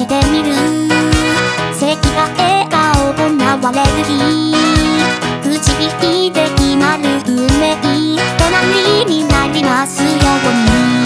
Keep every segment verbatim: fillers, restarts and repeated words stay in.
してみる。素敵な笑顔行われる日、口引いて決まる運命、隣になりますように。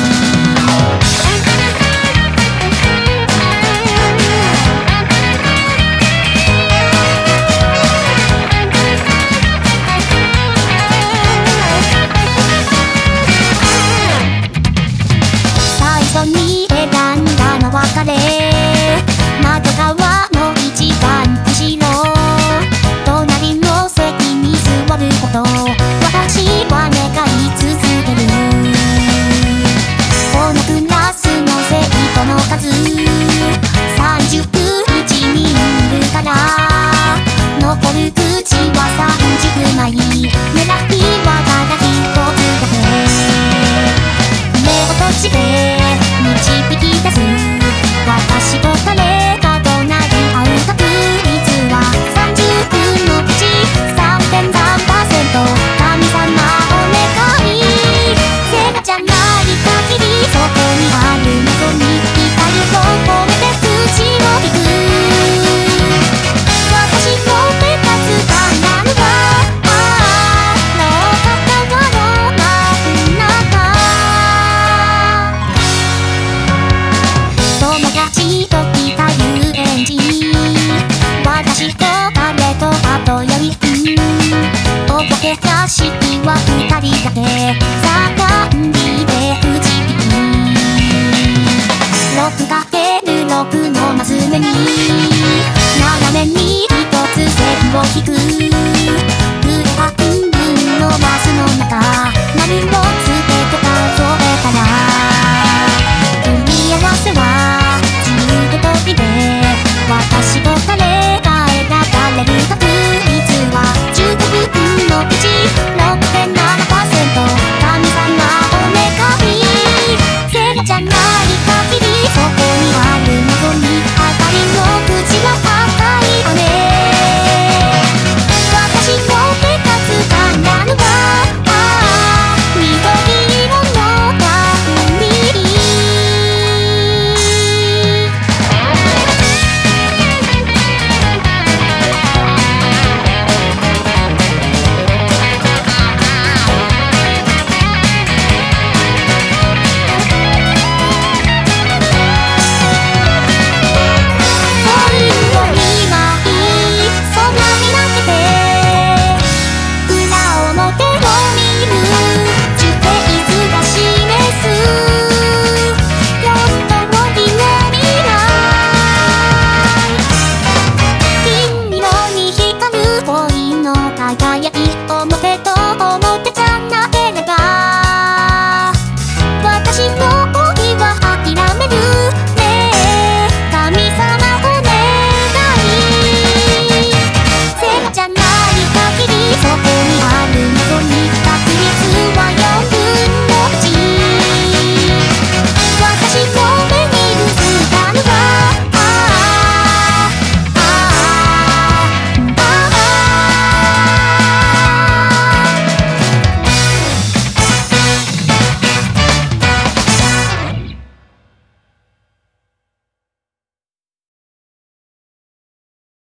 に選んだの別れ、窓側の一番後ろ、隣の席に座ること私は願い続ける。このクラスの生徒の数さんじゅういちにんいるから、残る口はさんじゅうまい、狙いはただひとつだけ。目を閉じて導き出す私と誰かとなり合う確率はさんじゅうぶんのいち さんてんさんパーセント。 神様お願い、セガじゃない限りそこにある謎に光を込めて口を引く。私の目立つ考えはあの方の真ん中。友達と来た遊園地、私と彼とあとよにん、お化け屋敷はふたりだけ、さんびでくじ引き ろくかけるろく のマス目に斜めにひとつ線を引く。上半分のマスの中丸をつけて数えたら、組み合わせはじゅうごとりで私と誰が選ばれる確率はじゅうごぶんのいち ろくてんななパーセント。 神様お願い、セガじゃない